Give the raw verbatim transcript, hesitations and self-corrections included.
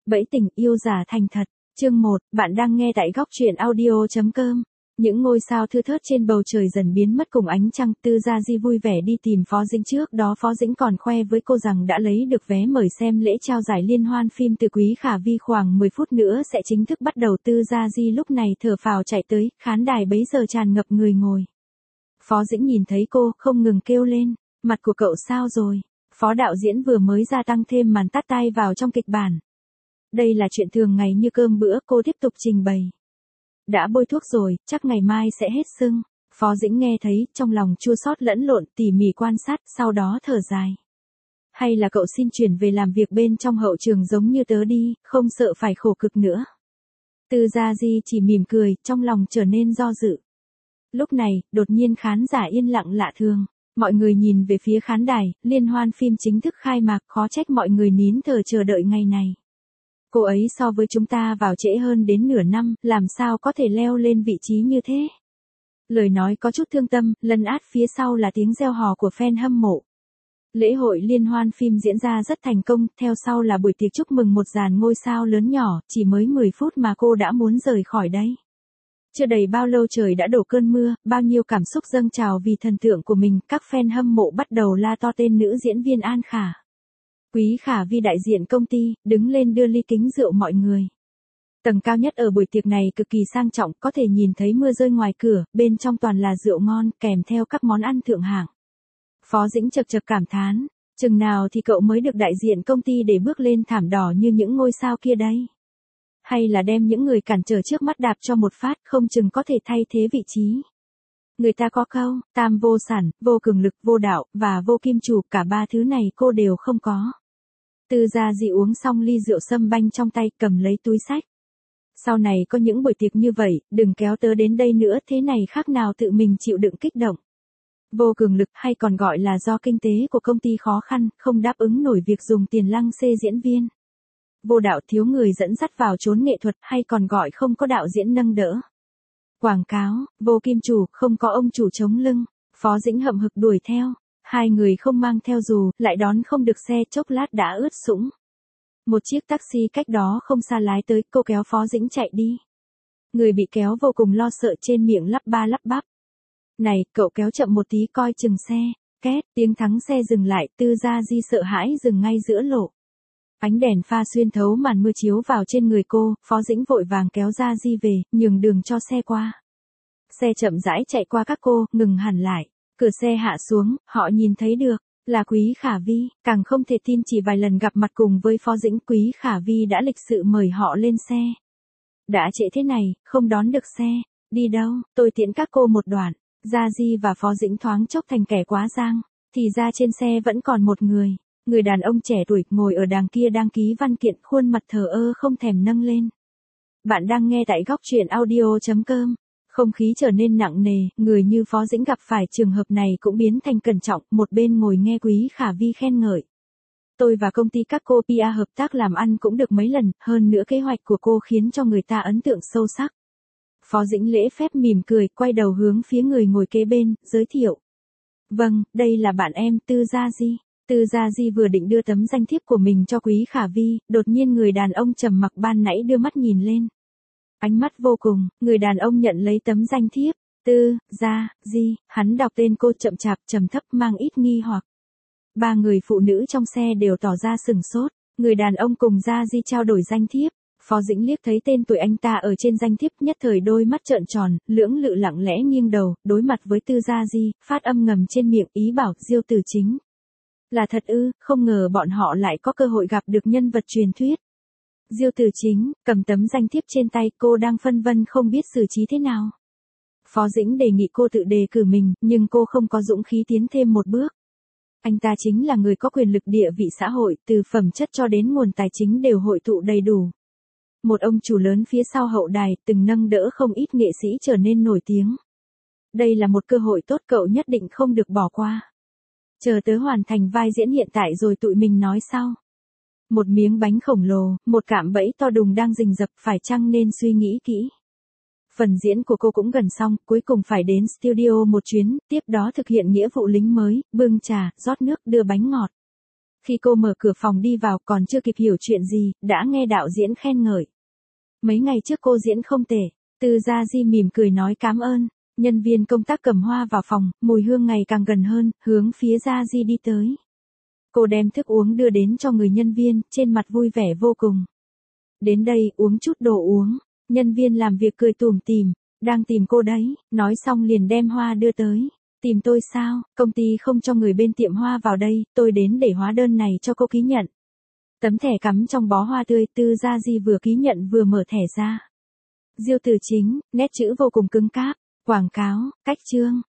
Bẫy tình yêu giả thành thật. Chương một, bạn đang nghe tại góc truyện audio chấm com. Những ngôi sao thưa thớt trên bầu trời dần biến mất cùng ánh trăng. Tư Gia Di vui vẻ đi tìm Phó Dĩnh, trước đó Phó Dĩnh còn khoe với cô rằng đã lấy được vé mời xem lễ trao giải liên hoan phim từ Quý Khả Vi, khoảng mười phút nữa sẽ chính thức bắt đầu. Tư Gia Di lúc này thở phào chạy tới, khán đài bấy giờ tràn ngập người ngồi. Phó Dĩnh nhìn thấy cô, không ngừng kêu lên, mặt của cậu sao rồi? Phó đạo diễn vừa mới gia tăng thêm màn tắt tay vào trong kịch bản. Đây là chuyện thường ngày như cơm bữa, cô tiếp tục trình bày. Đã bôi thuốc rồi, chắc ngày mai sẽ hết sưng. Phó Dĩnh nghe thấy, trong lòng chua xót lẫn lộn, tỉ mỉ quan sát, sau đó thở dài. Hay là cậu xin chuyển về làm việc bên trong hậu trường giống như tớ đi, không sợ phải khổ cực nữa. Tư Gia Di chỉ mỉm cười, trong lòng trở nên do dự. Lúc này, đột nhiên khán giả yên lặng lạ thường. Mọi người nhìn về phía khán đài, liên hoan phim chính thức khai mạc, khó trách mọi người nín thở chờ đợi ngày này. Cô ấy so với chúng ta vào trễ hơn đến nửa năm, làm sao có thể leo lên vị trí như thế? Lời nói có chút thương tâm, lấn át phía sau là tiếng reo hò của fan hâm mộ. Lễ hội liên hoan phim diễn ra rất thành công, theo sau là buổi tiệc chúc mừng một dàn ngôi sao lớn nhỏ, chỉ mới mười phút mà cô đã muốn rời khỏi đây. Chưa đầy bao lâu trời đã đổ cơn mưa, bao nhiêu cảm xúc dâng trào vì thần tượng của mình, các fan hâm mộ bắt đầu la to tên nữ diễn viên An Khả. Quý Khả Vi đại diện công ty, đứng lên đưa ly kính rượu mọi người. Tầng cao nhất ở buổi tiệc này cực kỳ sang trọng, có thể nhìn thấy mưa rơi ngoài cửa, bên trong toàn là rượu ngon, kèm theo các món ăn thượng hạng. Phó Dĩnh chật chật cảm thán, chừng nào thì cậu mới được đại diện công ty để bước lên thảm đỏ như những ngôi sao kia đây? Hay là đem những người cản trở trước mắt đạp cho một phát, không chừng có thể thay thế vị trí. Người ta có câu, tam vô sản, vô cường lực, vô đạo, và vô kim chủ, cả ba thứ này cô đều không có. Tư Gia Di uống xong ly rượu sâm banh trong tay, cầm lấy túi xách. Sau này có những buổi tiệc như vậy, đừng kéo tớ đến đây nữa, thế này khác nào tự mình chịu đựng kích động. Vô cường lực hay còn gọi là do kinh tế của công ty khó khăn, không đáp ứng nổi việc dùng tiền lăng xê diễn viên. Vô đạo, thiếu người dẫn dắt vào chốn nghệ thuật, hay còn gọi không có đạo diễn nâng đỡ. Quảng cáo, vô kim chủ, không có ông chủ chống lưng. Phó Dĩnh hậm hực đuổi theo. Hai người không mang theo dù, lại đón không được xe, chốc lát đã ướt sũng. Một chiếc taxi cách đó không xa lái tới, cô kéo Phó Dĩnh chạy đi. Người bị kéo vô cùng lo sợ, trên miệng lắp ba lắp bắp. Này, cậu kéo chậm một tí coi chừng xe. Két, tiếng thắng xe dừng lại, Tư Gia Di sợ hãi dừng ngay giữa lộ. Ánh đèn pha xuyên thấu màn mưa chiếu vào trên người cô, Phó Dĩnh vội vàng kéo Gia Di về, nhường đường cho xe qua. Xe chậm rãi chạy qua các cô, ngừng hẳn lại. Cửa xe hạ xuống, họ nhìn thấy được, là Quý Khả Vi, càng không thể tin chỉ vài lần gặp mặt cùng với Phó Dĩnh, Quý Khả Vi đã lịch sự mời họ lên xe. Đã trễ thế này, không đón được xe, đi đâu, tôi tiễn các cô một đoạn. Gia Di và Phó Dĩnh thoáng chốc thành kẻ quá giang, thì ra trên xe vẫn còn một người. Người đàn ông trẻ tuổi, ngồi ở đằng kia đang ký văn kiện, khuôn mặt thờ ơ không thèm nâng lên. Bạn đang nghe tại góc truyện audio chấm com. Không khí trở nên nặng nề, người như Phó Dĩnh gặp phải trường hợp này cũng biến thành cẩn trọng, một bên ngồi nghe Quý Khả Vi khen ngợi. Tôi và công ty các cô pê e hợp tác làm ăn cũng được mấy lần, hơn nữa kế hoạch của cô khiến cho người ta ấn tượng sâu sắc. Phó Dĩnh lễ phép mỉm cười, quay đầu hướng phía người ngồi kế bên, giới thiệu. Vâng, đây là bạn em, Tư Gia Di. Tư Gia Di vừa định đưa tấm danh thiếp của mình cho Quý Khả Vi, đột nhiên người đàn ông trầm mặc ban nãy đưa mắt nhìn lên. Ánh mắt vô cùng, người đàn ông nhận lấy tấm danh thiếp, Tư Gia Di, hắn đọc tên cô chậm chạp, trầm thấp, mang ít nghi hoặc. Ba người phụ nữ trong xe đều tỏ ra sừng sốt, người đàn ông cùng Gia Di trao đổi danh thiếp. Phó Dĩnh liếc thấy tên tuổi anh ta ở trên danh thiếp, nhất thời đôi mắt trợn tròn, lưỡng lự lặng lẽ nghiêng đầu, đối mặt với Tư Gia Di, phát âm ngầm trên miệng, ý bảo, Diêu Tử Chính. Là thật ư, không ngờ bọn họ lại có cơ hội gặp được nhân vật truyền thuyết. Diêu Tử Chính, cầm tấm danh thiếp trên tay, cô đang phân vân không biết xử trí thế nào. Phó Dĩnh đề nghị cô tự đề cử mình, nhưng cô không có dũng khí tiến thêm một bước. Anh ta chính là người có quyền lực địa vị xã hội, từ phẩm chất cho đến nguồn tài chính đều hội tụ đầy đủ. Một ông chủ lớn phía sau hậu đài, từng nâng đỡ không ít nghệ sĩ trở nên nổi tiếng. Đây là một cơ hội tốt, cậu nhất định không được bỏ qua. Chờ tớ hoàn thành vai diễn hiện tại rồi tụi mình nói sau. Một miếng bánh khổng lồ, một cạm bẫy to đùng đang rình rập, phải chăng nên suy nghĩ kỹ. Phần diễn của cô cũng gần xong, cuối cùng phải đến studio một chuyến, tiếp đó thực hiện nghĩa vụ lính mới, bưng trà, rót nước, đưa bánh ngọt. Khi cô mở cửa phòng đi vào còn chưa kịp hiểu chuyện gì, đã nghe đạo diễn khen ngợi. Mấy ngày trước cô diễn không tệ. Tư Gia Di mỉm cười nói cảm ơn. Nhân viên công tác cầm hoa vào phòng, mùi hương ngày càng gần hơn, hướng phía Gia Di đi tới. Cô đem thức uống đưa đến cho người nhân viên, trên mặt vui vẻ vô cùng. Đến đây, uống chút đồ uống. Nhân viên làm việc cười tủm tỉm, đang tìm cô đấy, nói xong liền đem hoa đưa tới. Tìm tôi sao, công ty không cho người bên tiệm hoa vào đây, tôi đến để hóa đơn này cho cô ký nhận. Tấm thẻ cắm trong bó hoa tươi, Tư Gia Di vừa ký nhận vừa mở thẻ ra. Diêu Tử Chính, nét chữ vô cùng cứng cáp, quảng cáo, cách chương,